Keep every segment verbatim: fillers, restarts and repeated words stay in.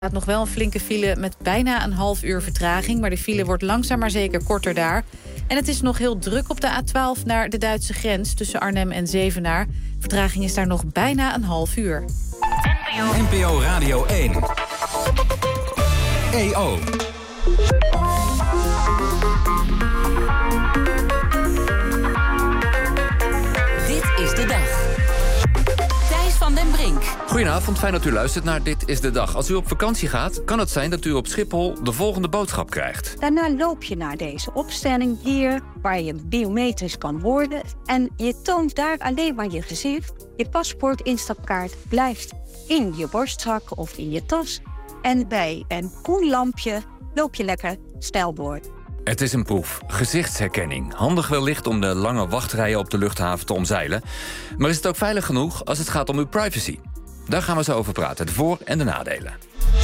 Er staat nog wel een flinke file met bijna een half uur vertraging, maar de file wordt langzaam maar zeker korter daar. En het is nog heel druk op de A twaalf naar de Duitse grens tussen Arnhem en Zevenaar. Vertraging is daar nog bijna een half uur. N P O Radio één. E O. Dit is de dag. Thijs van den Brink. Goedenavond, fijn dat u luistert naar Dit is de Dag. Als u op vakantie gaat, kan het zijn dat u op Schiphol de volgende boodschap krijgt. Daarna loop je naar deze opstelling hier, waar je biometrisch kan worden. En je toont daar alleen maar je gezicht. Je paspoort, instapkaart blijft in je borstzak of in je tas. En bij een groen lampje loop je lekker stijl door. Het is een proef. Gezichtsherkenning. Handig wellicht om de lange wachtrijen op de luchthaven te omzeilen. Maar is het ook veilig genoeg als het gaat om uw privacy? Daar gaan we zo over praten, de voor- en de nadelen.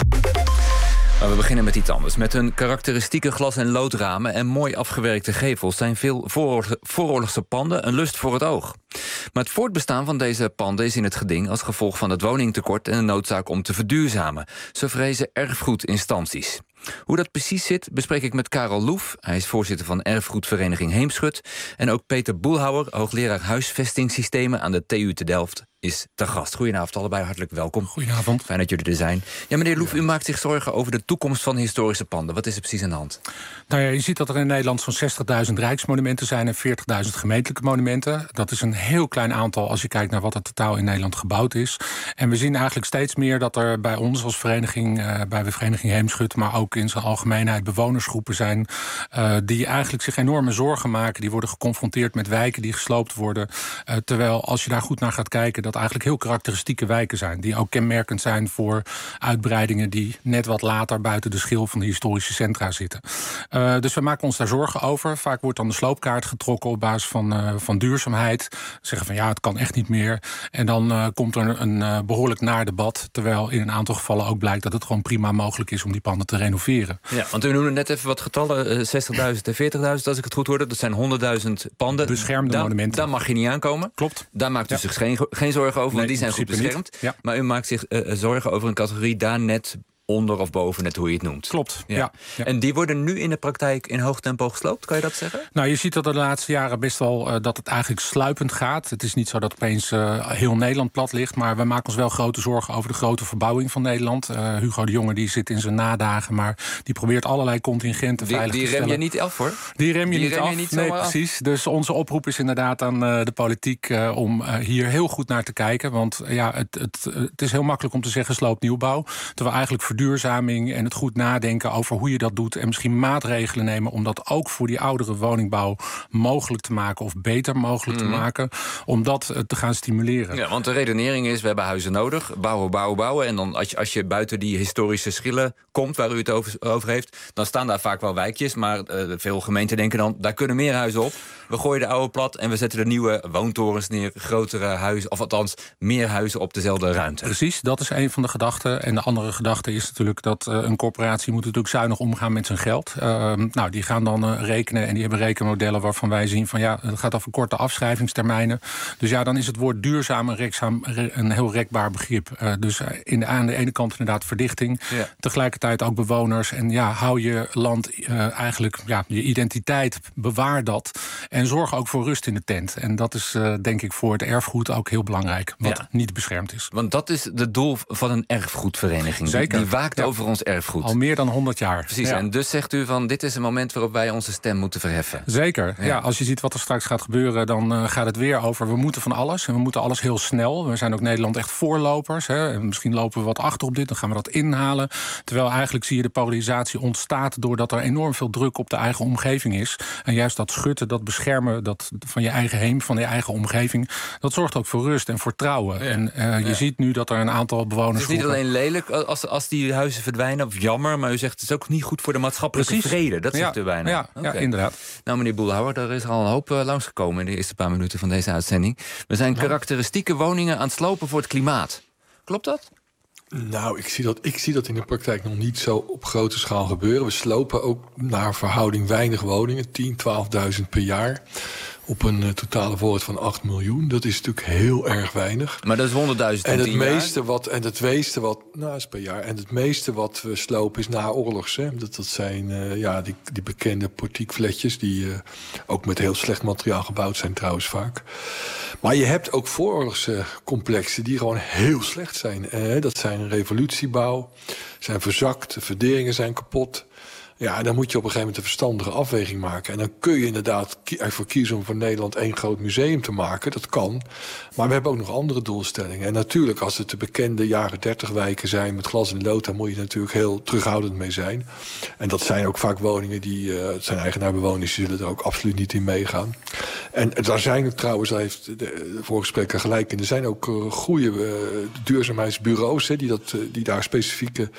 Maar we beginnen met iets anders. Met hun karakteristieke glas- en loodramen en mooi afgewerkte gevels zijn veel vooroorlogse, vooroorlogse panden een lust voor het oog. Maar het voortbestaan van deze panden is in het geding als gevolg van het woningtekort en de noodzaak om te verduurzamen. Zo vrezen erfgoedinstanties. Hoe dat precies zit, bespreek ik met Karel Loef. Hij is voorzitter van erfgoedvereniging Heemschut. En ook Peter Boelhouwer, hoogleraar huisvestingssystemen aan de T U te Delft, is te gast. Goedenavond allebei, hartelijk welkom. Goedenavond. Fijn dat jullie er zijn. Ja, meneer Loef, u maakt zich zorgen over de toekomst van historische panden. Wat is er precies aan de hand? Nou ja, je ziet dat er in Nederland zo'n zestigduizend rijksmonumenten zijn en veertigduizend gemeentelijke monumenten. Dat is een heel klein aantal als je kijkt naar wat er totaal in Nederland gebouwd is. En we zien eigenlijk steeds meer dat er bij ons als vereniging, uh, bij de vereniging Heemschut, maar ook in zijn algemeenheid bewonersgroepen zijn uh, die eigenlijk zich enorme zorgen maken. Die worden geconfronteerd met wijken die gesloopt worden. Uh, terwijl als je daar goed naar gaat kijken, dat eigenlijk heel karakteristieke wijken zijn. Die ook kenmerkend zijn voor uitbreidingen die net wat later buiten de schil van de historische centra zitten. Uh, dus we maken ons daar zorgen over. Vaak wordt dan de sloopkaart getrokken op basis van, uh, van duurzaamheid. Zeggen van ja, het kan echt niet meer. En dan uh, komt er een, een uh, behoorlijk naar debat. Terwijl in een aantal gevallen ook blijkt dat het gewoon prima mogelijk is om die panden te renoveren. Ja, want u noemde net even wat getallen, zestigduizend en veertigduizend als ik het goed hoorde. Dat zijn honderdduizend panden. Beschermde da- monumenten. Daar mag je niet aankomen. Klopt. Daar maakt u Ja. zich geen, geen zorgen over, want Nee, die zijn goed beschermd. Ja. Maar u maakt zich uh, zorgen over een categorie daar net onder of boven, net hoe je het noemt. Klopt, Ja. ja. ja. En die worden nu in de praktijk in hoog tempo gesloopt, kan je dat zeggen? Nou, je ziet dat er de laatste jaren best wel uh, dat het eigenlijk sluipend gaat. Het is niet zo dat opeens uh, heel Nederland plat ligt, maar we maken ons wel grote zorgen over de grote verbouwing van Nederland. Uh, Hugo de Jonge die zit in zijn nadagen, maar die probeert allerlei contingenten Die, veilig die te rem stellen. je niet af, hoor? Die rem je Die niet rem je af. niet nee, zomaar af. precies. Dus onze oproep is inderdaad aan uh, de politiek uh, om uh, hier heel goed naar te kijken. Want uh, ja, het, het, het is heel makkelijk om te zeggen sloop nieuwbouw. Terwijl eigenlijk verduurzaming en het goed nadenken over hoe je dat doet en misschien maatregelen nemen om dat ook voor die oudere woningbouw mogelijk te maken of beter mogelijk Mm. te maken, om dat uh, te gaan stimuleren. Ja, want de redenering is, we hebben huizen nodig, bouwen, bouwen, bouwen. En dan als je, als je buiten die historische schillen komt, waar u het over, over heeft, dan staan daar vaak wel wijkjes. Maar uh, veel gemeenten denken dan, daar kunnen meer huizen op. We gooien de oude plat en we zetten er nieuwe woontorens neer, grotere huizen, of althans meer huizen op dezelfde ruimte. Precies, dat is een van de gedachten. En de andere gedachte is natuurlijk dat uh, een corporatie moet natuurlijk zuinig omgaan met zijn geld. Uh, nou, die gaan dan uh, rekenen en die hebben rekenmodellen waarvan wij zien van ja, het gaat over korte afschrijvingstermijnen. Dus ja, dan is het woord duurzaam een, rekzaam, een heel rekbaar begrip. Uh, dus uh, in de, aan de ene kant inderdaad verdichting, Ja. tegelijkertijd ook bewoners. En ja, hou je land uh, eigenlijk, ja, je identiteit, bewaar dat. En zorg ook voor rust in de tent. En dat is uh, denk ik voor het erfgoed ook heel belangrijk, wat Ja. niet beschermd is. Want dat is het doel van een erfgoedvereniging. Zeker. Die waakt Ja. over ons erfgoed. Al meer dan honderd jaar. Precies, Ja. en dus zegt u van, dit is een moment waarop wij onze stem moeten verheffen. Zeker. Ja. Ja, als je ziet wat er straks gaat gebeuren, dan uh, gaat het weer over we moeten van alles. En we moeten alles heel snel. We zijn ook Nederland echt voorlopers. Hè. En misschien lopen we wat achter op dit, dan gaan we dat inhalen. Terwijl eigenlijk zie je de polarisatie ontstaat doordat er enorm veel druk op de eigen omgeving is. En juist dat schutten, dat beschermen dat van je eigen heem, van je eigen omgeving, dat zorgt ook voor rust en vertrouwen. Ja. En uh, je Ja. ziet nu dat er een aantal bewoners. Het is niet alleen lelijk als, als die huizen verdwijnen, of jammer, maar u zegt het is ook niet goed voor de maatschappelijke Precies. vrede. Dat zegt ja, u bijna. Ja, ja, Oké. inderdaad. Nou, meneer Boelhouwer, er is al een hoop uh, langsgekomen in de eerste paar minuten van deze uitzending. We zijn karakteristieke woningen aan het slopen voor het klimaat. Klopt dat? Nou, ik zie, dat, ik zie dat in de praktijk nog niet zo op grote schaal gebeuren. We slopen ook naar verhouding weinig woningen, tien, twaalfduizend per jaar. op een uh, totale voorraad van acht miljoen. Dat is natuurlijk heel erg weinig. Maar dat is honderdduizend en het tien meeste jaar? wat En het meeste wat, nou is per jaar. En het meeste wat we slopen is naoorlogs. Hè. Dat, dat zijn uh, ja, die, die bekende portiekfletjes die uh, ook met heel slecht materiaal gebouwd zijn trouwens vaak. Maar je hebt ook vooroorlogscomplexen die gewoon heel slecht zijn. Uh, dat zijn revolutiebouw, zijn verzakt, de verderingen zijn kapot. Ja, en dan moet je op een gegeven moment een verstandige afweging maken. En dan kun je inderdaad ervoor kiezen om van Nederland één groot museum te maken. Dat kan. Maar we hebben ook nog andere doelstellingen. En natuurlijk, als het de bekende jaren dertig wijken zijn met glas en lood, dan moet je natuurlijk heel terughoudend mee zijn. En dat zijn ook vaak woningen die, uh, het zijn eigenaarbewoners, die zullen er ook absoluut niet in meegaan. En daar zijn er trouwens, daar heeft de, de vorige spreker gelijk in, er zijn ook uh, goede uh, duurzaamheidsbureaus hè, die, dat, uh, die daar specifieke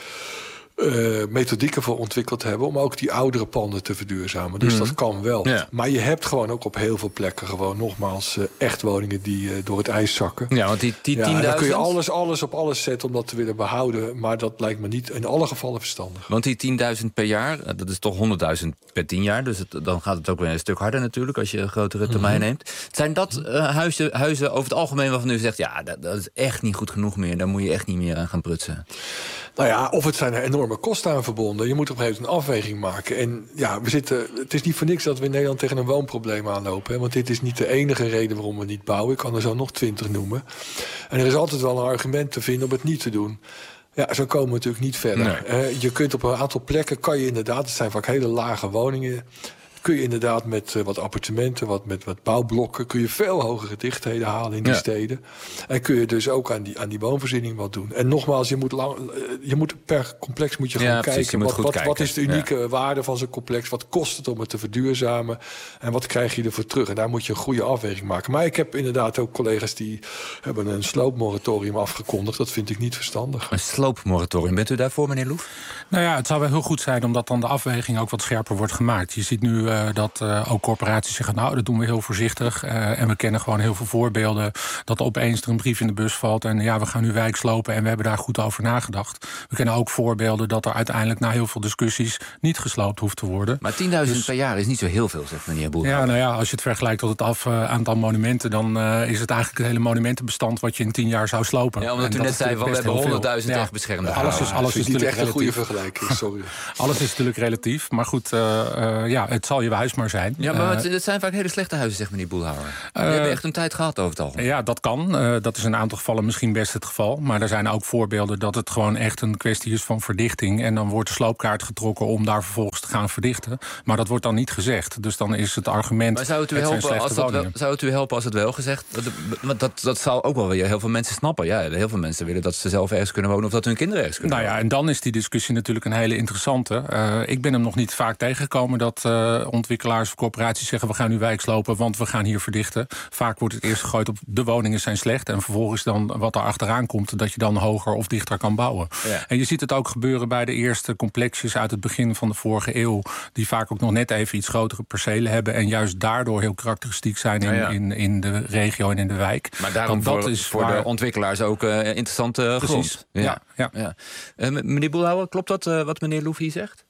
Uh, methodieken voor ontwikkeld hebben om ook die oudere panden te verduurzamen. Dus mm. dat kan wel. Ja. Maar je hebt gewoon ook op heel veel plekken gewoon nogmaals uh, echt woningen die uh, door het ijs zakken. Ja, want die, die ja, tienduizend... dan kun je alles, alles op alles zetten om dat te willen behouden. Maar dat lijkt me niet in alle gevallen verstandig. Want die tienduizend per jaar, dat is toch honderdduizend per tien jaar. Dus het, dan gaat het ook weer een stuk harder natuurlijk als je een grotere termijn mm-hmm. neemt. Zijn dat uh, huizen, huizen over het algemeen waarvan u zegt, ja, dat, dat is echt niet goed genoeg meer. Daar moet je echt niet meer aan gaan prutsen. Nou ja, of het zijn er enorme kosten aan verbonden. Je moet op een gegeven moment een afweging maken. En ja, we zitten, het is niet voor niks dat we in Nederland tegen een woonprobleem aanlopen. Hè? Want dit is niet de enige reden waarom we niet bouwen. Ik kan er zo nog twintig noemen. En er is altijd wel een argument te vinden om het niet te doen. Ja, zo komen we natuurlijk niet verder. Nee. Uh, je kunt op een aantal plekken, kan je inderdaad, het zijn vaak hele lage woningen, kun je inderdaad met uh, wat appartementen, wat, met wat bouwblokken, kun je veel hogere dichtheden halen in die ja. steden. En kun je dus ook aan die, aan die woonvoorziening wat doen. En nogmaals, je moet, lang, uh, je moet per complex moet je gaan ja, kijken. Je wat, wat, kijken. Wat is de unieke ja. waarde van zo'n complex? Wat kost het om het te verduurzamen? En wat krijg je ervoor terug? En daar moet je een goede afweging maken. Maar ik heb inderdaad ook collega's die hebben een sloopmoratorium afgekondigd. Dat vind ik niet verstandig. Een sloopmoratorium, bent u daarvoor, meneer Loef? Nou ja, het zou wel heel goed zijn omdat dan de afweging ook wat scherper wordt gemaakt. Je ziet nu uh, dat uh, ook corporaties zeggen, nou, dat doen we heel voorzichtig. Uh, en we kennen gewoon heel veel voorbeelden dat opeens er een brief in de bus valt en ja, we gaan nu wijk slopen en we hebben daar goed over nagedacht. We kennen ook voorbeelden dat er uiteindelijk na heel veel discussies niet gesloopt hoeft te worden. Maar tienduizend dus per jaar is niet zo heel veel, zegt meneer Boer. Ja, nou ja, als je het vergelijkt tot het af, uh, aantal monumenten, dan uh, is het eigenlijk het hele monumentenbestand wat je in tien jaar zou slopen. Ja, omdat u net zei, van, we hebben honderdduizend echt beschermde. Ja, alles is, alles is, is niet echt relatief. Een goede vergelijking, sorry. Alles is natuurlijk relatief, maar goed, uh, uh, ja, het zal je huis maar zijn. Ja, maar het, het zijn vaak hele slechte huizen, zegt meneer Boelhouwer. Uh, We hebben echt een tijd gehad over het algemeen. Ja, dat kan. Uh, dat is in een aantal gevallen misschien best het geval. Maar er zijn ook voorbeelden dat het gewoon echt een kwestie is van verdichting. En dan wordt de sloopkaart getrokken om daar vervolgens te gaan verdichten. Maar dat wordt dan niet gezegd. Dus dan is het argument, maar zou het u, het helpen, als dat wel, zou het u helpen als het wel gezegd? Want dat, dat zal ook wel weer heel veel mensen snappen. Ja, heel veel mensen willen dat ze zelf ergens kunnen wonen of dat hun kinderen ergens kunnen nou wonen. Ja, en dan is die discussie natuurlijk een hele interessante. Uh, ik ben hem nog niet vaak tegengekomen dat uh, ontwikkelaars of corporaties zeggen, we gaan nu wijk slopen, want we gaan hier verdichten. Vaak wordt het eerst gegooid op de woningen zijn slecht en vervolgens dan wat er achteraan komt, dat je dan hoger of dichter kan bouwen. Ja. En je ziet het ook gebeuren bij de eerste complexjes uit het begin van de vorige eeuw, die vaak ook nog net even iets grotere percelen hebben en juist daardoor heel karakteristiek zijn in, ja, ja. in, in de regio en in de wijk. Maar daarom dat voor, is voor waar... de ontwikkelaars ook uh, interessante Precies. grond. Ja. Ja, ja. Ja. Uh, meneer Boelhouwer, klopt dat uh, wat meneer Loef hier zegt?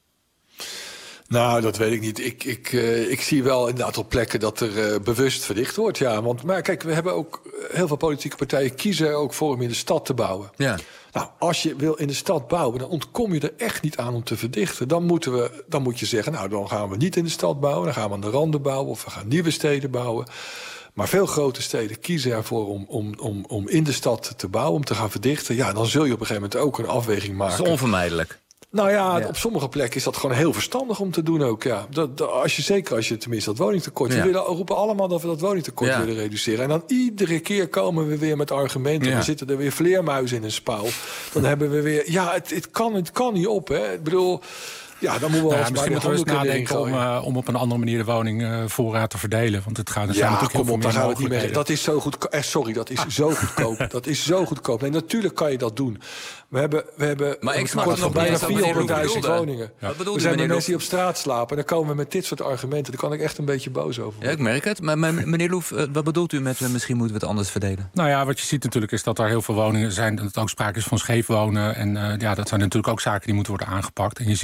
Nou, dat weet ik niet. Ik, ik, uh, ik zie wel inderdaad op plekken dat er uh, bewust verdicht wordt. Ja, want maar kijk, we hebben ook heel veel politieke partijen kiezen ook voor om in de stad te bouwen. Ja. Nou, als je wil in de stad bouwen, dan ontkom je er echt niet aan om te verdichten. Dan, moeten we, dan moet je zeggen, nou, dan gaan we niet in de stad bouwen, dan gaan we aan de randen bouwen of we gaan nieuwe steden bouwen. Maar veel grote steden kiezen ervoor om, om, om, om in de stad te bouwen, om te gaan verdichten. Ja, dan zul je op een gegeven moment ook een afweging maken. Dat is onvermijdelijk. Nou ja, ja, op sommige plekken is dat gewoon heel verstandig om te doen ook. Ja. Dat, dat, als je, zeker als je tenminste dat woningtekort... Ja. We willen, roepen allemaal dat we dat woningtekort ja. willen reduceren. En dan iedere keer komen we weer met argumenten. Ja. Dan zitten er weer vleermuizen in een spouw. Dan hebben we weer... Ja, het, het, kan, het kan niet op, hè. Ik bedoel... Ja, dan moeten we, ja, misschien moeten we eens nadenken om, uh, om op een andere manier de woningvoorraad uh, te verdelen. Want het gaat er zijn ja, natuurlijk kom op, daar gaan we het niet meer. Dat is zo goed. Eh, sorry, dat is zo goedkoop. Dat is zo goedkoop. Nee, natuurlijk kan je dat doen. We hebben, we hebben maar ik snap kort van bijna vierhonderdduizend woningen. Ja. We zijn met mensen die op straat slapen. En dan komen we met dit soort argumenten. Daar kan ik echt een beetje boos over worden. Ja, ik merk het. Maar, maar meneer Loef, wat bedoelt u met uh, misschien moeten we het anders verdelen? Nou ja, wat je ziet natuurlijk is dat er heel veel woningen zijn. Dat het ook sprake is van scheef wonen. En uh, ja, dat zijn natuurlijk ook zaken die moeten worden aangepakt. En je ziet dat eigenlijk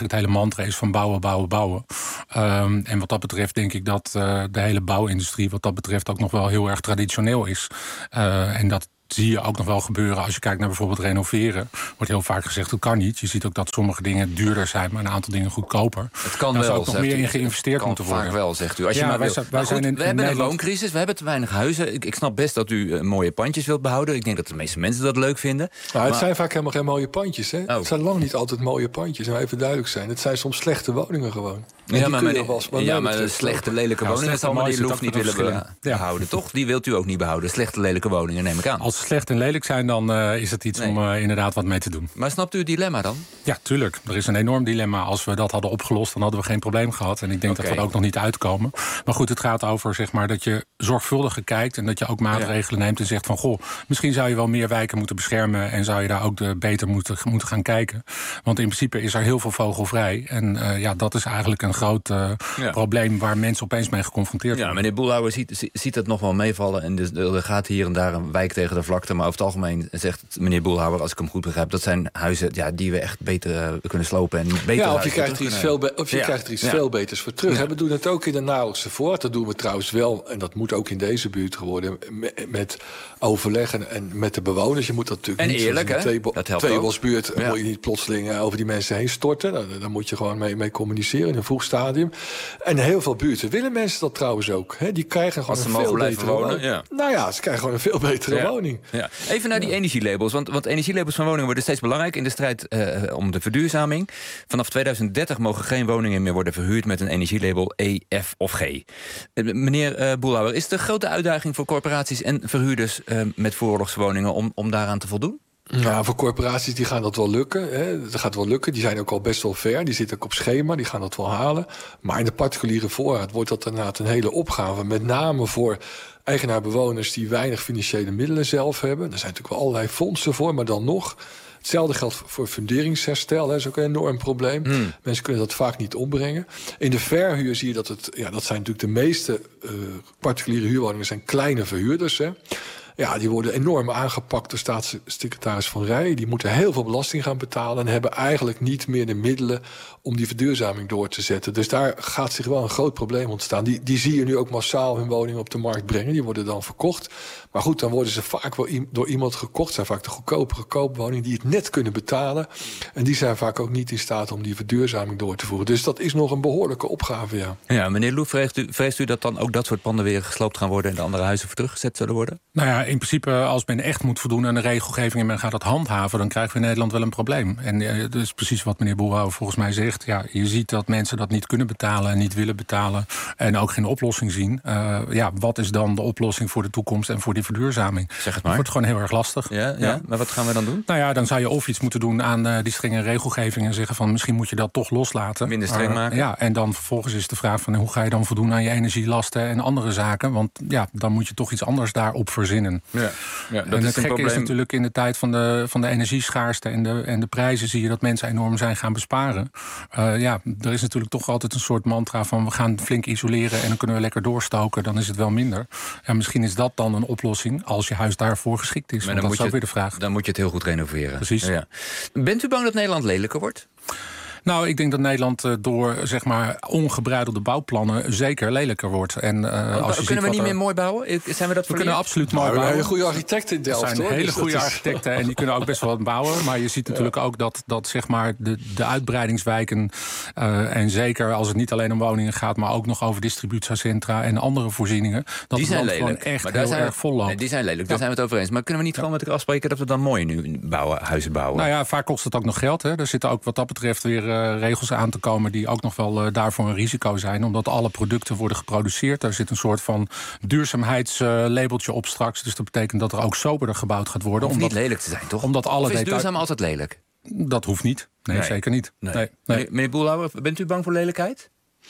eigenlijk het hele mantra is van bouwen, bouwen, bouwen. Um, en wat dat betreft denk ik dat uh, de hele bouwindustrie wat dat betreft ook nog wel heel erg traditioneel is. Uh, en dat zie je ook nog wel gebeuren als je kijkt naar bijvoorbeeld renoveren. Wordt heel vaak gezegd, dat kan niet. Je ziet ook dat sommige dingen duurder zijn, maar een aantal dingen goedkoper. Het kan Daar wel, zou ook nog meer u. in geïnvesteerd kan moeten worden. Vaak wel, zegt u. Als ja, je maar wij, wil. wij Maar zijn goed, in, we in hebben Nederland... een wooncrisis, we hebben te weinig huizen. Ik, ik snap best dat u uh, mooie pandjes wilt behouden. Ik denk dat de meeste mensen dat leuk vinden. Nou, het maar... zijn vaak helemaal geen mooie pandjes. Hè? Oh. Het zijn lang niet altijd mooie pandjes. Nou, even duidelijk zijn. Het zijn soms slechte woningen gewoon. En Ja, maar, maar, maar, ja, maar de slechte, lelijke ja, woningen... slechte, zal meneer mooie Loef zit niet ook willen nog be- verschillen. behouden, toch? Die wilt u ook niet behouden. Slechte, lelijke woningen, neem ik aan. Als ze slecht en lelijk zijn, dan uh, is het iets Nee. om uh, inderdaad wat mee te doen. Maar snapt u het dilemma dan? Ja, tuurlijk. Er is een enorm dilemma. Als we dat hadden opgelost, dan hadden we geen probleem gehad. En ik denk Oké. dat we er ook nog niet uitkomen. Maar goed, het gaat over zeg maar, dat je zorgvuldiger kijkt... en dat je ook maatregelen neemt en zegt van... goh, misschien zou je wel meer wijken moeten beschermen... en zou je daar ook de, beter moeten, moeten gaan kijken. Want in principe is er heel veel vogelvrij. En uh, ja, dat is eigenlijk een groot uh, Ja. probleem... waar mensen opeens mee geconfronteerd Ja, worden. meneer Boelhouwer ziet, ziet het nog wel meevallen. En dus, er gaat hier en daar een wijk tegen de vlakte. Maar over het algemeen zegt meneer Boelhouwer, als ik hem goed begrijp... dat zijn huizen ja, die we echt beter uh, kunnen slopen. En beter Ja, of je huizen krijgt er iets, kunnen- veel, be- of je Ja. krijgt er iets Ja. veel beters voor terug. Ja. Hè, we doen het ook in de Nauwelijkse Voort. Dat doen we trouwens wel, en dat moet ook in deze buurt geworden... met, met overleg en, en met de bewoners. Je moet dat natuurlijk En niet... eerlijk, zoals in hè? de Dat helpt Tweebosbuurt ook. Ja. moet je niet plotseling uh, over die mensen heen storten. Daar, daar moet je gewoon mee, mee communiceren in een vroeg stadium. En heel veel buurten willen mensen dat trouwens ook. Hè. Die krijgen gewoon Als ze een mogen veel blijven betere wonen, woning. ja. Nou ja, ze krijgen gewoon een veel betere Ja. woning. Ja. Even naar die energielabels. Want, want energielabels van woningen worden steeds belangrijk... in de strijd uh, om de verduurzaming. Vanaf tweeduizend dertig mogen geen woningen meer worden verhuurd... met een energielabel E, F of G. Uh, meneer uh, Boelhouwer, is het een grote uitdaging voor corporaties... en verhuurders uh, met vooroorlogswoningen om, om daaraan te voldoen? Ja, voor corporaties die gaan dat wel lukken. Hè. Dat gaat wel lukken. Die zijn ook al best wel ver. Die zitten ook op schema. Die gaan dat wel halen. Maar in de particuliere voorraad wordt dat inderdaad een hele opgave. Met name voor eigenaar-bewoners die weinig financiële middelen zelf hebben. Er zijn natuurlijk wel allerlei fondsen voor, maar dan nog... Hetzelfde geldt voor funderingsherstel. Dat is ook een enorm probleem. Hmm. Mensen kunnen dat vaak niet opbrengen. In de verhuur zie je dat het... Ja, dat zijn natuurlijk de meeste uh, particuliere huurwoningen... zijn kleine verhuurders, hè. Ja, die worden enorm aangepakt door staatssecretaris Van Rij. Die moeten heel veel belasting gaan betalen... en hebben eigenlijk niet meer de middelen om die verduurzaming door te zetten. Dus daar gaat zich wel een groot probleem ontstaan. Die, die zie je nu ook massaal hun woningen op de markt brengen. Die worden dan verkocht. Maar goed, dan worden ze vaak wel door iemand gekocht. zijn vaak de goedkopere koopwoningen die het net kunnen betalen. En die zijn vaak ook niet in staat om die verduurzaming door te voeren. Dus dat is nog een behoorlijke opgave, ja. Ja, meneer Loef, vreest u, vreest u dat dan ook dat soort panden weer gesloopt gaan worden... en de andere huizen voor teruggezet zullen worden? Nou ja, in principe, als men echt moet voldoen aan de regelgeving... en men gaat dat handhaven, dan krijgen we in Nederland wel een probleem. En uh, dat is precies wat meneer Boelhouwer volgens mij zegt. Ja, je ziet dat mensen dat niet kunnen betalen en niet willen betalen... en ook geen oplossing zien. Uh, ja, wat is dan de oplossing voor de toekomst en voor die verduurzaming? Zeg het maar. Dat wordt gewoon heel erg lastig. Ja, ja, ja, maar wat gaan we dan doen? Nou ja, dan zou je of iets moeten doen aan uh, die strenge regelgeving... en zeggen van misschien moet je dat toch loslaten. Minder streng uh, maken. Ja, en dan vervolgens is de vraag van hoe ga je dan voldoen aan je energielasten... en andere zaken, want ja, dan moet je toch iets anders daarop verzinnen. Ja, ja, dat en is het gekke probleem. is natuurlijk in de tijd van de, van de energieschaarste... En de, en de prijzen zie je dat mensen enorm zijn gaan besparen. Uh, ja, er is natuurlijk toch altijd een soort mantra van... we gaan flink isoleren en dan kunnen we lekker doorstoken. Dan is het wel minder. Ja, misschien is dat dan een oplossing als je huis daarvoor geschikt is. Want dat is ook weer de vraag. Dan moet je het heel goed renoveren. Precies. Ja. Bent u bang dat Nederland lelijker wordt? Nou, ik denk dat Nederland uh, door zeg maar ongebreidelde bouwplannen zeker lelijker wordt. En, uh, als je kunnen we niet er... meer mooi bouwen? Zijn we dat We kunnen absoluut mooi nou, bouwen. Een goede architect in Delft, Er zijn hoor. hele Dus goede dat is... architecten en die kunnen ook best wel wat bouwen. Maar je ziet natuurlijk ja. ook dat, dat zeg maar de, de uitbreidingswijken... Uh, en zeker als het niet alleen om woningen gaat... maar ook nog over distributiecentra en andere voorzieningen... dat die het zijn gewoon echt maar daar heel zijn we, erg vol loopt. Nee, die zijn lelijk, ja. daar zijn we het over eens. Maar kunnen we niet gewoon met elkaar afspreken... dat we dan mooi nu bouwen, huizen bouwen? Nou ja, vaak kost het ook nog geld. Hè. Er zitten ook wat dat betreft weer uh, regels aan te komen... die ook nog wel uh, daarvoor een risico zijn. Omdat alle producten worden geproduceerd. Daar zit een soort van duurzaamheidslabeltje uh, op straks. Dus dat betekent dat er ook soberder gebouwd gaat worden. Hoeft omdat, niet lelijk te zijn, toch? Omdat alle of is detail... duurzaam altijd lelijk? Dat hoeft niet. Nee, nee. zeker niet. Nee. Nee. Nee. Meneer Boelhouwer, bent u bang voor lelijkheid?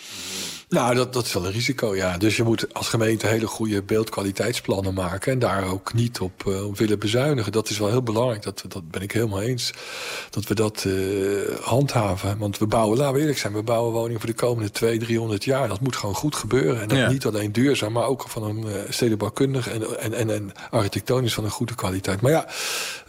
Nou, dat, dat is wel een risico, ja. Dus je moet als gemeente hele goede beeldkwaliteitsplannen maken... en daar ook niet op, uh, op willen bezuinigen. Dat is wel heel belangrijk, dat, dat ben ik helemaal eens. Dat we dat uh, handhaven. Want we bouwen, laten we eerlijk zijn... we bouwen woningen voor de komende tweehonderd, driehonderd jaar. Dat moet gewoon goed gebeuren. En dat ja. niet alleen duurzaam, maar ook van een uh, stedenbouwkundig... En, en, en, en architectonisch van een goede kwaliteit. Maar ja...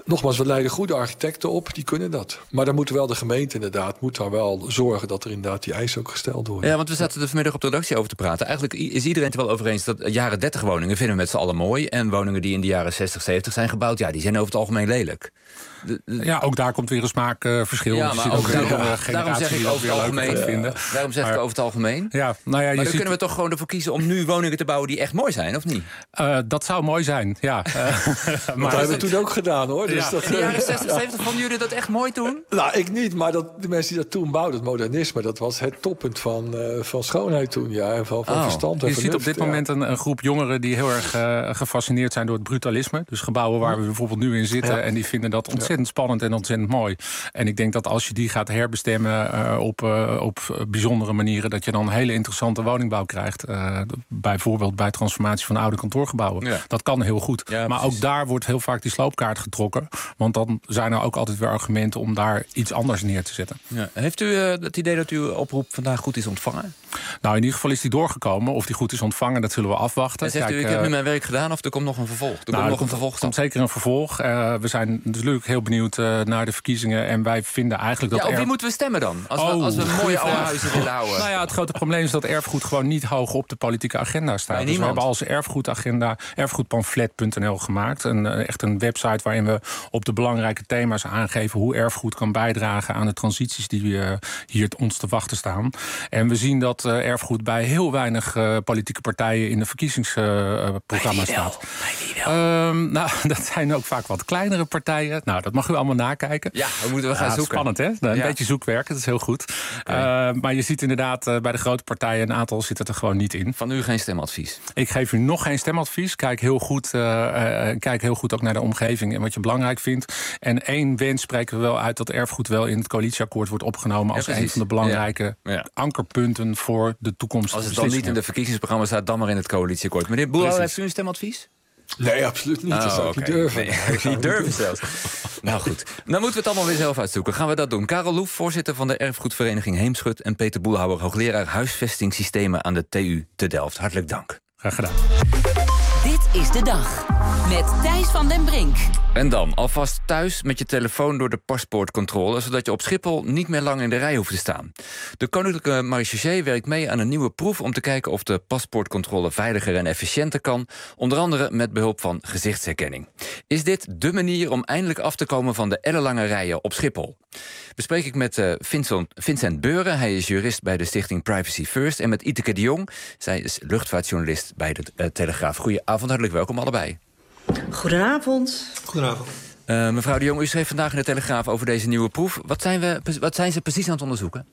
nogmaals, we leiden goede architecten op, die kunnen dat. Maar dan moet wel de gemeente inderdaad... moet daar wel zorgen dat er inderdaad die eisen ook gesteld worden. Ja, want we zaten er vanmiddag op de redactie over te praten. Eigenlijk is iedereen het wel over eens dat jaren dertig woningen... vinden we met z'n allen mooi. En woningen die in de jaren zestig, zeventig zijn gebouwd... ja, die zijn over het algemeen lelijk. De, de... Ja, ook daar komt weer een smaakverschil. Uh, ja, maar ook daarom, ja, daarom zeg ik over het algemeen. Vinden. Daarom zeg maar, ik over het algemeen. Ja, nou ja, je maar dan ziet... kunnen we toch gewoon ervoor kiezen om nu woningen te bouwen die echt mooi zijn, of niet? Uh, dat zou mooi zijn, ja. Uh, maar dat hebben we toen ook gedaan, hoor. Dus ja. dat, in de jaren zestig, zeventig vonden jullie dat echt mooi toen? Nou, ik niet, maar dat, de mensen die dat toen bouwden, het modernisme... dat was het toppunt van, uh, van schoonheid toen, ja. En van, van oh. verstand en Je vernuft, ziet op dit ja. moment een, een groep jongeren... die heel erg uh, gefascineerd zijn door het brutalisme. Dus gebouwen waar we bijvoorbeeld nu in zitten... Ja. en die vinden dat ontzettend ja. spannend en ontzettend mooi. En ik denk dat als je die gaat herbestemmen uh, op, uh, op bijzondere manieren... dat je dan een hele interessante woningbouw krijgt. Uh, bijvoorbeeld bij transformatie van oude kantoorgebouwen. Ja. Dat kan heel goed. Ja, maar ook daar wordt heel vaak die sloopkaart getrokken. Want dan zijn er ook altijd weer argumenten om daar iets anders neer te zetten. Ja. Heeft u uh, het idee dat uw oproep vandaag goed is ontvangen? Nou, in ieder geval is die doorgekomen. Of die goed is ontvangen, dat zullen we afwachten. En zegt Kijk, u, ik heb nu mijn werk gedaan of er komt nog een vervolg? Er nou, komt nog een vervolg. Er komt zeker een vervolg. Uh, we zijn natuurlijk heel benieuwd uh, naar de verkiezingen. En wij vinden eigenlijk dat... Ja, op wie erf... moeten we stemmen dan? Als oh, we, als we mooie oude huizen willen houden. Nou ja, het grote probleem is dat erfgoed gewoon niet hoog op de politieke agenda staat. Nee, dus we hebben als erfgoedagenda erfgoedpamflet punt n l gemaakt. Een, echt een website waarin we op de belangrijke thema's aangeven... hoe erfgoed kan bijdragen aan de transities die uh, hier ons te wachten staan. En we zien dat uh, erfgoed bij heel weinig uh, politieke partijen... in de verkiezingsprogramma uh, staat. Um, nou, dat zijn ook vaak wat kleinere partijen. Nou, dat mag u allemaal nakijken. Ja, we moeten we gaan ja, zoeken. Spannend, hè? Een ja. beetje zoekwerk, dat is heel goed. Okay. Uh, maar je ziet inderdaad uh, bij de grote partijen... een aantal zit er gewoon niet in. Van u geen stemadvies? Ik geef u nog geen stemadvies. Kijk heel goed, uh, uh, kijk heel goed ook naar de omgeving en wat je belangrijk vindt. En één wens spreken we wel uit dat erfgoed wel in het coalitieakkoord wordt opgenomen... als ja, een van de belangrijke ja. Ja. ankerpunten voor de toekomst. Als het dan niet in de verkiezingsprogramma staat, dan maar in het coalitieakkoord. Meneer Boelhouwer, heeft u een stemadvies? Nee, absoluut niet. Oh, dat zou ik okay. niet durven. Nee, niet durven zelfs. Nou goed, dan moeten we het allemaal weer zelf uitzoeken. Gaan we dat doen. Karel Loef, voorzitter van de erfgoedvereniging Heemschut... en Peter Boelhouwer, hoogleraar huisvestingssystemen aan de T U te Delft. Hartelijk dank. Graag gedaan. Dit is de dag. Met Thijs van den Brink. En dan alvast thuis met je telefoon door de paspoortcontrole... zodat je op Schiphol niet meer lang in de rij hoeft te staan. De Koninklijke Marechaussee werkt mee aan een nieuwe proef... om te kijken of de paspoortcontrole veiliger en efficiënter kan... onder andere met behulp van gezichtsherkenning. Is dit dé manier om eindelijk af te komen van de ellenlange rijen op Schiphol? Bespreek ik met uh, Vincent, Vincent Beuren. Hij is jurist bij de stichting Privacy First. En met Iteke de Jong. Zij is luchtvaartjournalist bij de uh, Telegraaf. Goedenavond, hartelijk welkom allebei. Goedenavond. Goedenavond. Uh, mevrouw de Jong, u schreef vandaag in de Telegraaf over deze nieuwe proef. Wat zijn, we, wat zijn ze precies aan het onderzoeken?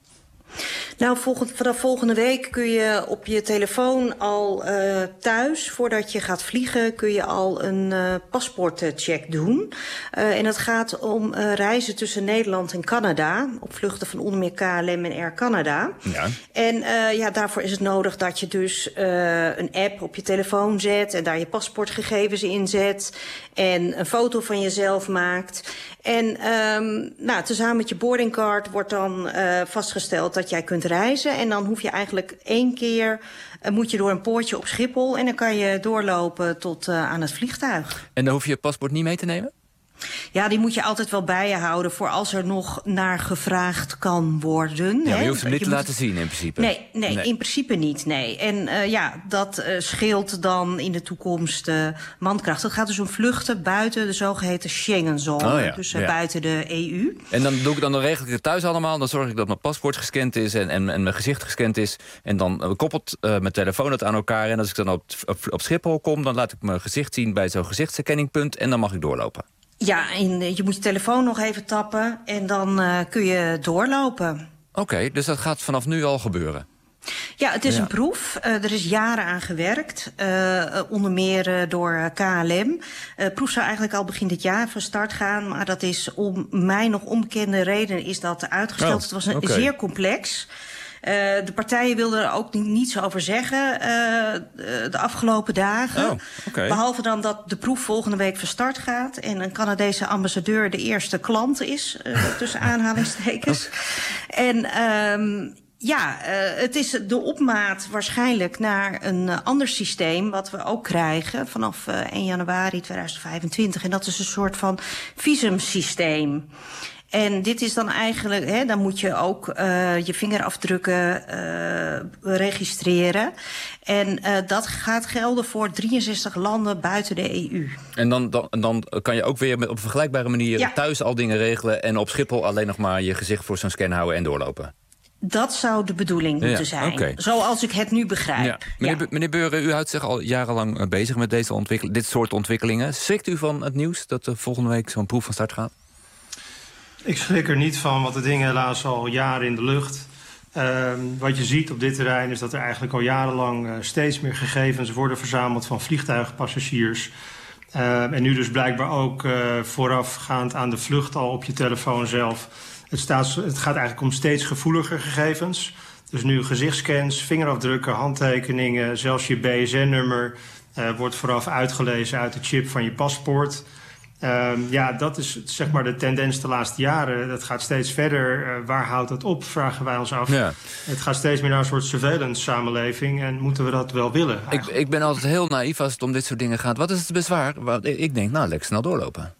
Nou, volgend, vanaf volgende week kun je op je telefoon al uh, thuis... voordat je gaat vliegen, kun je al een uh, paspoortcheck doen. Uh, en dat gaat om uh, reizen tussen Nederland en Canada... op vluchten van onder meer K L M en Air Canada. Ja. En uh, ja, daarvoor is het nodig dat je dus uh, een app op je telefoon zet... en daar je paspoortgegevens in zet... en een foto van jezelf maakt... En um, nou, tezamen met je boardingcard wordt dan uh, vastgesteld dat jij kunt reizen. En dan hoef je eigenlijk één keer, uh, moet je door een poortje op Schiphol... en dan kan je doorlopen tot uh, aan het vliegtuig. En dan hoef je je paspoort niet mee te nemen? Ja, die moet je altijd wel bij je houden... voor als er nog naar gevraagd kan worden. Ja, maar je hè? hoeft hem niet je te moet... laten zien in principe. Nee, nee, nee, in principe niet, nee. En uh, ja, dat uh, scheelt dan in de toekomst uh, mankracht. Het gaat dus om vluchten buiten de zogeheten Schengenzone. Oh ja, dus uh, ja. buiten de E U. En dan, doe ik, dan regel ik het thuis allemaal. Dan zorg ik dat mijn paspoort gescand is en, en, en mijn gezicht gescand is. En dan uh, koppelt uh, mijn telefoon het aan elkaar. En als ik dan op, op, op Schiphol kom, dan laat ik mijn gezicht zien bij zo'n gezichtsherkenningpunt. En dan mag ik doorlopen. Ja, en je moet je telefoon nog even tappen en dan uh, kun je doorlopen. Oké, okay, dus dat gaat vanaf nu al gebeuren? Ja, het is ja. een proef. Uh, er is jaren aan gewerkt. Uh, onder meer uh, door K L M. Uh, de proef zou eigenlijk al begin dit jaar van start gaan. Maar dat is om mij nog onbekende reden is dat uitgesteld. Oh, het was een, okay. zeer complex. Uh, de partijen wilden er ook niets over zeggen uh, de afgelopen dagen. Oh, okay. Behalve dan dat de proef volgende week van start gaat... en een Canadese ambassadeur de eerste klant is, uh, tussen aanhalingstekens. En um, Ja, uh, het is de opmaat waarschijnlijk naar een uh, ander systeem wat we ook krijgen vanaf uh, één januari tweeduizend vijfentwintig. En dat is een soort van visumsysteem. En dit is dan eigenlijk, hè, dan moet je ook uh, je vingerafdrukken uh, registreren. En uh, dat gaat gelden voor drieënzestig landen buiten de E U. En dan, dan, dan kan je ook weer met, op een vergelijkbare manier ja. thuis al dingen regelen en op Schiphol alleen nog maar je gezicht voor zo'n scan houden en doorlopen. Dat zou de bedoeling moeten ja, zijn, okay. Zoals ik het nu begrijp. Ja. Meneer, ja. meneer Beuren, u houdt zich al jarenlang bezig met deze ontwikkel- dit soort ontwikkelingen. Schrikt u van het nieuws dat er volgende week zo'n proef van start gaat? Ik schrik er niet van, want de dingen helaas al jaren in de lucht. Uh, wat je ziet op dit terrein is dat er eigenlijk al jarenlang uh, steeds meer gegevens worden verzameld van vliegtuigpassagiers. Uh, en nu dus blijkbaar ook uh, voorafgaand aan de vlucht al op je telefoon zelf. Het, staat, het gaat eigenlijk om steeds gevoeliger gegevens. Dus nu gezichtscans, vingerafdrukken, handtekeningen, zelfs je B S N-nummer uh, wordt vooraf uitgelezen uit de chip van je paspoort. Um, ja, dat is zeg maar de tendens de laatste jaren. Dat gaat steeds verder. Uh, waar houdt dat op, vragen wij ons af. Ja. Het gaat steeds meer naar een soort surveillance-samenleving. En moeten we dat wel willen? Ik, ik ben altijd heel naïef als het om dit soort dingen gaat. Wat is het bezwaar? Ik denk, nou, lekker snel doorlopen.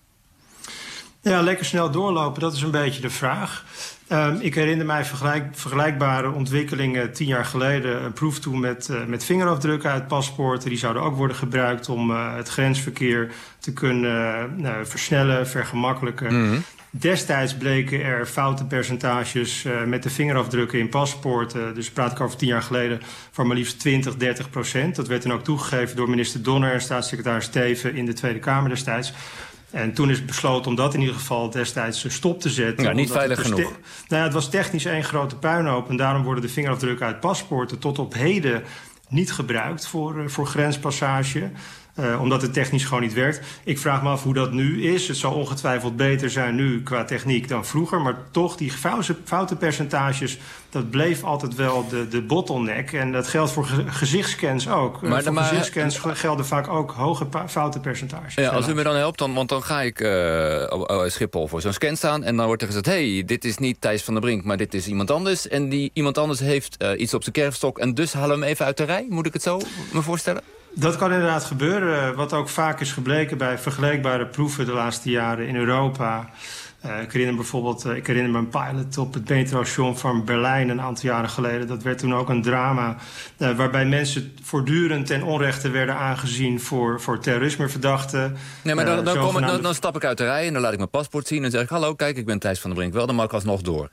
Ja, lekker snel doorlopen, dat is een beetje de vraag. Um, ik herinner mij vergelijk, vergelijkbare ontwikkelingen tien jaar geleden. Een proef toen met, uh, met vingerafdrukken uit paspoorten. Die zouden ook worden gebruikt om uh, het grensverkeer te kunnen uh, versnellen, vergemakkelijken. Mm-hmm. Destijds bleken er foutenpercentages uh, met de vingerafdrukken in paspoorten. Dus praat ik over tien jaar geleden van maar liefst twintig, dertig procent. Dat werd toen ook toegegeven door minister Donner en staatssecretaris Teven in de Tweede Kamer destijds. En toen is besloten om dat in ieder geval destijds stop te zetten. Ja, niet veilig het genoeg. Te- nou ja, het was technisch één grote puinhoop. En daarom worden de vingerafdrukken uit paspoorten tot op heden niet gebruikt voor, uh, voor grenspassage. Uh, omdat het technisch gewoon niet werkt. Ik vraag me af hoe dat nu is. Het zal ongetwijfeld beter zijn nu qua techniek dan vroeger. Maar toch, die foutenpercentages, dat bleef altijd wel de, de bottleneck. En dat geldt voor ge- gezichtscans ook. Maar, uh, voor maar, gezichtscans uh, gelden vaak ook hoge pa- foutenpercentages. Ja, als u me dan helpt, dan, want dan ga ik uh, op Schiphol voor zo'n scan staan. En dan wordt er gezegd, hey, dit is niet Thijs van der Brink, maar dit is iemand anders. En die iemand anders heeft uh, iets op zijn kerfstok. En dus halen we hem even uit de rij. Moet ik het zo me voorstellen? Dat kan inderdaad gebeuren. Wat ook vaak is gebleken bij vergelijkbare proeven de laatste jaren in Europa. Uh, ik herinner bijvoorbeeld, uh, ik herinner me een pilot op het metrostation van Berlijn een aantal jaren geleden. Dat werd toen ook een drama uh, waarbij mensen voortdurend ten onrechte werden aangezien voor, voor terrorismeverdachten. Nee, maar dan, uh, dan, kom, dan, dan stap ik uit de rij en dan laat ik mijn paspoort zien en zeg ik, hallo, kijk, ik ben Thijs van der Brink. Wel, dan mag ik alsnog door.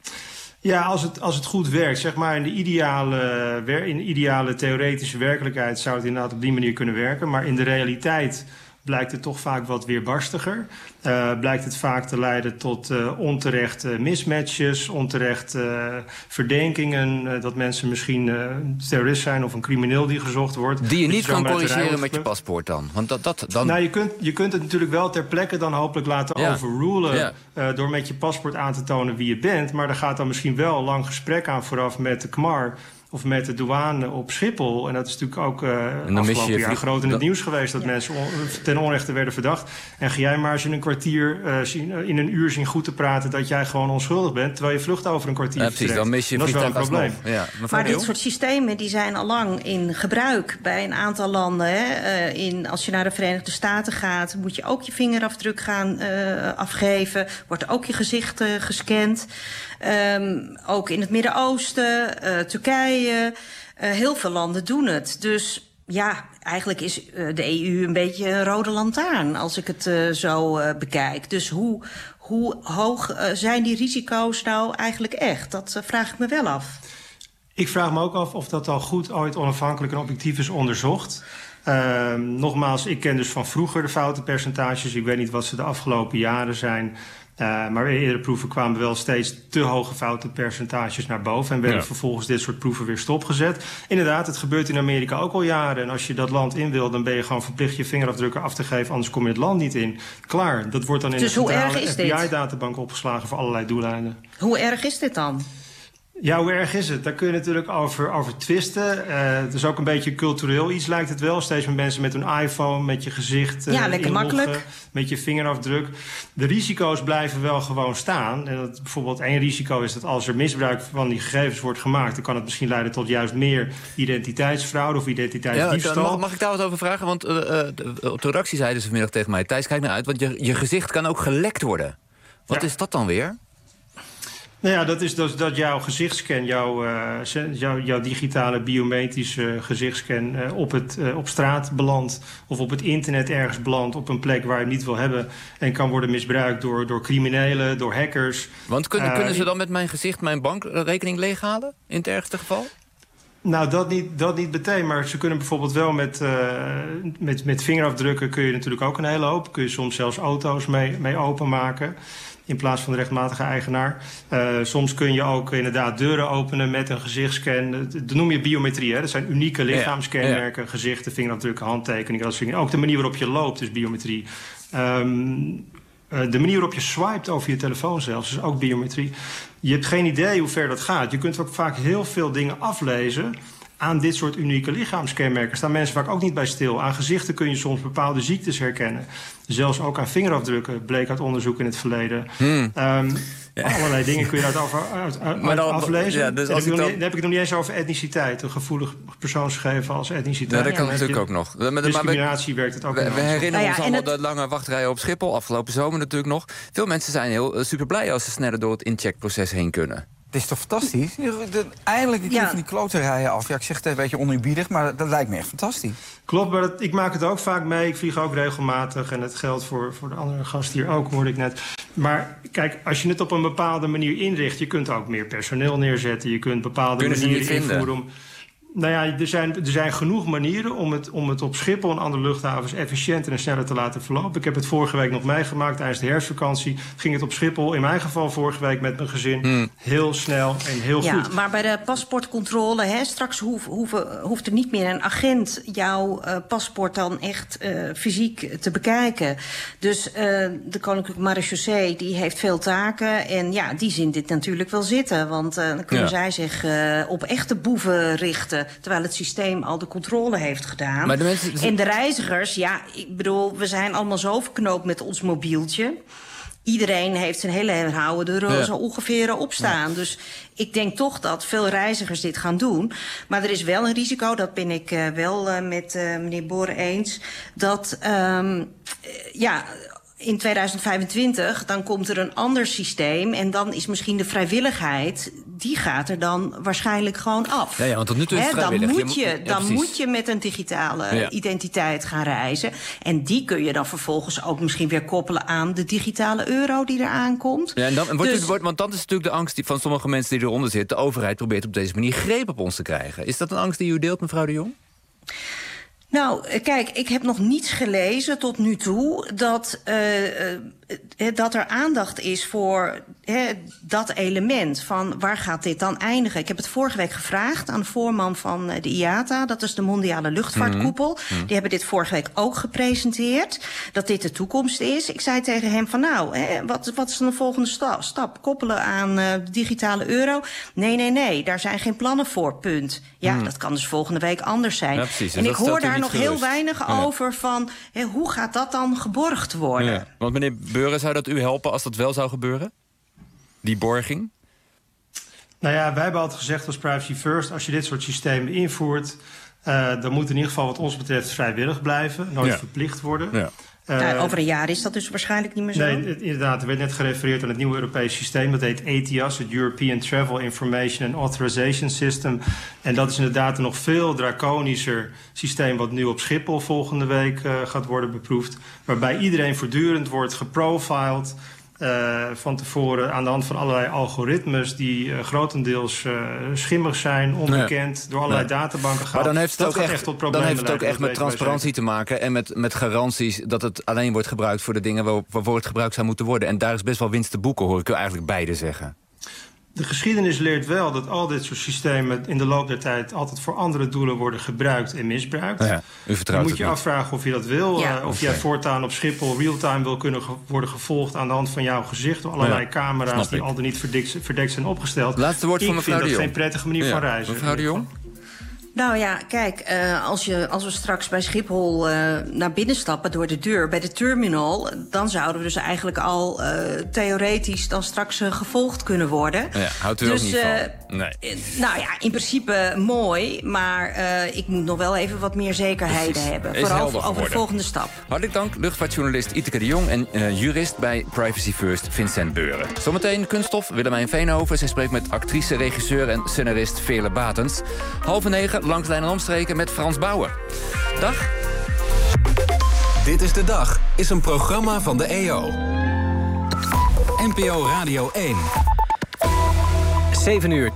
Ja, als het, als het goed werkt. Zeg maar in de ideale, in de ideale theoretische werkelijkheid zou het inderdaad op die manier kunnen werken. Maar in de realiteit blijkt het toch vaak wat weerbarstiger. Uh, blijkt het vaak te leiden tot uh, onterechte mismatches, onterechte uh, verdenkingen. Uh, dat mensen misschien uh, terrorist zijn of een crimineel die gezocht wordt. Die je niet kan corrigeren met je paspoort dan? Want dat, dat, dan... Nou, je kunt, je kunt het natuurlijk wel ter plekke dan hopelijk laten ja. overrulen. Ja. Uh, door met je paspoort aan te tonen wie je bent. Maar er gaat dan misschien wel een lang gesprek aan vooraf met de C M A R of met de douane op Schiphol. En dat is natuurlijk ook uh, afgelopen jaar groot in het nieuws geweest dat ja. mensen on, ten onrechte werden verdacht. En ga jij maar eens in een kwartier, uh, zien, uh, in een uur zien goed te praten dat jij gewoon onschuldig bent, terwijl je vlucht over een kwartier ja, precies, dan mis je dat is wel een probleem. Ja, maar dit soort systemen die zijn al lang in gebruik bij een aantal landen. Hè. Uh, in, als je naar de Verenigde Staten gaat, moet je ook je vingerafdruk gaan uh, afgeven. Wordt ook je gezicht uh, gescand. Um, ook in het Midden-Oosten, uh, Turkije, uh, heel veel landen doen het. Dus ja, eigenlijk is uh, de E U een beetje een rode lantaarn als ik het uh, zo uh, bekijk. Dus hoe, hoe hoog uh, zijn die risico's nou eigenlijk echt? Dat uh, vraag ik me wel af. Ik vraag me ook af of dat al goed ooit onafhankelijk en objectief is onderzocht. Uh, nogmaals, ik ken dus van vroeger de foutenpercentages. Ik weet niet wat ze de afgelopen jaren zijn. Uh, maar eerdere proeven kwamen wel steeds te hoge foutenpercentages naar boven. En werden ja. vervolgens dit soort proeven weer stopgezet. Inderdaad, het gebeurt in Amerika ook al jaren. En als je dat land in wil, dan ben je gewoon verplicht je vingerafdrukken af te geven. Anders kom je het land niet in. Klaar, dat wordt dan in dus de centrale F B I-databank opgeslagen voor allerlei doeleinden. Hoe erg is dit dan? Ja, hoe erg is het? Daar kun je natuurlijk over, over twisten. Uh, het is ook een beetje cultureel iets, lijkt het wel. Steeds meer mensen met hun iPhone, met je gezicht uh, ja, lekker inloggen, makkelijk. Met je vingerafdruk. De risico's blijven wel gewoon staan. En dat, bijvoorbeeld één risico is dat als er misbruik van die gegevens wordt gemaakt, dan kan het misschien leiden tot juist meer identiteitsfraude of identiteitsdiefstal. Ja, mag, mag ik daar wat over vragen? Want uh, uh, op de redactie zeiden ze vanmiddag tegen mij, Thijs, kijk naar uit, want je, je gezicht kan ook gelekt worden. Wat ja. is dat dan weer? Nou ja, dat is dat, dat jouw gezichtscan, jouw, uh, jouw, jouw digitale biometrische gezichtscan uh, op, het, uh, op straat belandt of op het internet ergens belandt op een plek waar je het niet wil hebben en kan worden misbruikt door, door criminelen, door hackers. Want kunnen, uh, kunnen ze dan met mijn gezicht mijn bankrekening leeghalen in het ergste geval? Nou, dat niet, dat niet meteen, maar ze kunnen bijvoorbeeld wel met, uh, met, met vingerafdrukken kun je natuurlijk ook een hele hoop. Kun je soms zelfs auto's mee, mee openmaken in plaats van de rechtmatige eigenaar. Uh, soms kun je ook inderdaad deuren openen met een gezichtscan. Dat noem je biometrie, hè? Dat zijn unieke lichaamskenmerken, ja, ja. gezichten, vingerafdrukken, handtekeningen. Dat soort dingen. Ook de manier waarop je loopt is biometrie. Um, uh, de manier waarop je swipet over je telefoon zelfs is ook biometrie. Je hebt geen idee hoe ver dat gaat. Je kunt ook vaak heel veel dingen aflezen aan dit soort unieke lichaamskenmerken. Staan mensen vaak ook niet bij stil. Aan gezichten kun je soms bepaalde ziektes herkennen. Zelfs ook aan vingerafdrukken, bleek uit onderzoek in het verleden. Hmm. Um, ja. Allerlei dingen kun je daarover uit, uit, uit dan, aflezen. Ja, dus als heb ik dan... niet, dan heb ik het nog niet eens over etniciteit. Een gevoelig persoonsgegeven als etniciteit. Ja, dat kan ja, natuurlijk ook nog. Maar discriminatie we, werkt het ook We, we herinneren nou ja, ons allemaal het... de lange wachtrijen op Schiphol. Afgelopen zomer natuurlijk nog. Veel mensen zijn heel uh, super blij als ze sneller door het incheckproces heen kunnen. Het is toch fantastisch? Eindelijk een keer ja. van die klote rijen af. Ja, ik zeg het een beetje oneerbiedig, maar dat lijkt me echt fantastisch. Klopt, maar dat, ik maak het ook vaak mee. Ik vlieg ook regelmatig en het geldt voor, voor de andere gast hier ook, hoorde ik net. Maar kijk, als je het op een bepaalde manier inricht, je kunt ook meer personeel neerzetten. Je kunt bepaalde Kunnen manieren invoeren om... Nou ja, er zijn, er zijn genoeg manieren om het, om het op Schiphol en andere luchthavens efficiënter en sneller te laten verlopen. Ik heb het vorige week nog meegemaakt tijdens de herfstvakantie. Ging het op Schiphol, in mijn geval vorige week met mijn gezin, hmm. heel snel en heel ja, goed. Maar bij de paspoortcontrole, hè, straks hoef, hoef, hoeft er niet meer een agent jouw uh, paspoort dan echt uh, fysiek te bekijken. Dus uh, de Koninklijke Marechaussee die heeft veel taken en ja, die zien dit natuurlijk wel zitten. Want uh, dan kunnen ja. zij zich uh, op echte boeven richten, terwijl het systeem al de controle heeft gedaan. Maar de mensen... En de reizigers, ja, ik bedoel, we zijn allemaal zo verknoopt met ons mobieltje. Iedereen heeft zijn hele herhouden er ja. zo ongeveer opstaan. Ja. Dus ik denk toch dat veel reizigers dit gaan doen. Maar er is wel een risico, dat ben ik uh, wel uh, met uh, meneer Boren eens, dat um, uh, ja... in tweeduizend vijfentwintig, dan komt er een ander systeem en dan is misschien de vrijwilligheid, die gaat er dan waarschijnlijk gewoon af. Ja, ja, want tot nu toe is het He, dan vrijwillig. moet je, ja, dan precies. moet je met een digitale ja. identiteit gaan reizen. En die kun je dan vervolgens ook misschien weer koppelen aan de digitale euro die er aankomt. Ja, en dan, en wordt dus, het, wordt, want dat is natuurlijk de angst die van sommige mensen die eronder zitten. De overheid probeert op deze manier greep op ons te krijgen. Is dat een angst die u deelt, mevrouw de Jong? Nou, kijk, ik heb nog niets gelezen tot nu toe dat, uh, uh, dat er aandacht is voor uh, dat element van waar gaat dit dan eindigen. Ik heb het vorige week gevraagd aan de voorman van de I A T A, dat is de Mondiale Luchtvaartkoepel. Mm-hmm. Die hebben dit vorige week ook gepresenteerd, dat dit de toekomst is. Ik zei tegen hem van nou, hè, wat, wat is dan de volgende stap? stap? Koppelen aan uh, de digitale euro? Nee, nee, nee, daar zijn geen plannen voor, punt. Ja, mm. dat kan dus volgende week anders zijn. Ja, precies, en ik hoor daar nog heel weinig ja. over van hé, hoe gaat dat dan geborgd worden? Ja. Want meneer Beuren, zou dat u helpen als dat wel zou gebeuren? Die borging? Nou ja, wij hebben altijd gezegd als Privacy First, als je dit soort systemen invoert, uh, dan moet in ieder geval wat ons betreft vrijwillig blijven, nooit ja. verplicht worden. Ja. Uh, nou, over een jaar is dat dus waarschijnlijk niet meer zo? Nee, het, inderdaad. Er werd net gerefereerd aan het nieuwe Europese systeem. Dat heet E T I A S, het European Travel Information and Authorization System. En dat is inderdaad een nog veel draconischer systeem wat nu op Schiphol volgende week uh, gaat worden beproefd. Waarbij iedereen voortdurend wordt geprofiled Uh, van tevoren aan de hand van allerlei algoritmes die uh, grotendeels uh, schimmig zijn, onbekend, ja. door allerlei ja. databanken gaan. Maar dan heeft het dat ook echt, echt tot problemen dan heeft het ook leiden, echt met transparantie te maken en met, met garanties dat het alleen wordt gebruikt voor de dingen waarvoor het gebruikt zou moeten worden. En daar is best wel winst te boeken, hoor ik u eigenlijk beide zeggen. De geschiedenis leert wel dat al dit soort systemen in de loop der tijd altijd voor andere doelen worden gebruikt en misbruikt. Ja, u vertrouwt Dan moet je het afvragen of je dat wil. Ja. Uh, of jij voortaan op Schiphol real-time wil kunnen ge- worden gevolgd aan de hand van jouw gezicht door allerlei Ja, camera's snap die ik. al dan niet verdekt, verdekt zijn opgesteld. Laatste woord van Ik mevrouw vind de dat Jong. geen prettige manier Ja, van reizen. mevrouw de Jong? Nou ja, kijk, uh, als, je, als we straks bij Schiphol uh, naar binnen stappen door de deur, bij de terminal, dan zouden we dus eigenlijk al uh, theoretisch dan straks uh, gevolgd kunnen worden. Ja, houdt u dus, ook niet uh, van? Nee. uh, Nou ja, in principe mooi, maar uh, ik moet nog wel even wat meer zekerheden Precies. hebben. Is Vooral helder over de geworden. volgende stap. Hartelijk dank, luchtvaartjournalist Iteke de Jong en uh, jurist bij Privacy First Vincent Beuren. Zometeen kunststof Willemijn Veenhoven. Zij spreekt met actrice, regisseur en scenarist Veerle Batens. Halve negen, langs lijn en omstreken met Frans Bauer. Dag. Dit is de Dag is een programma van de E O. N P O Radio één. zeven uur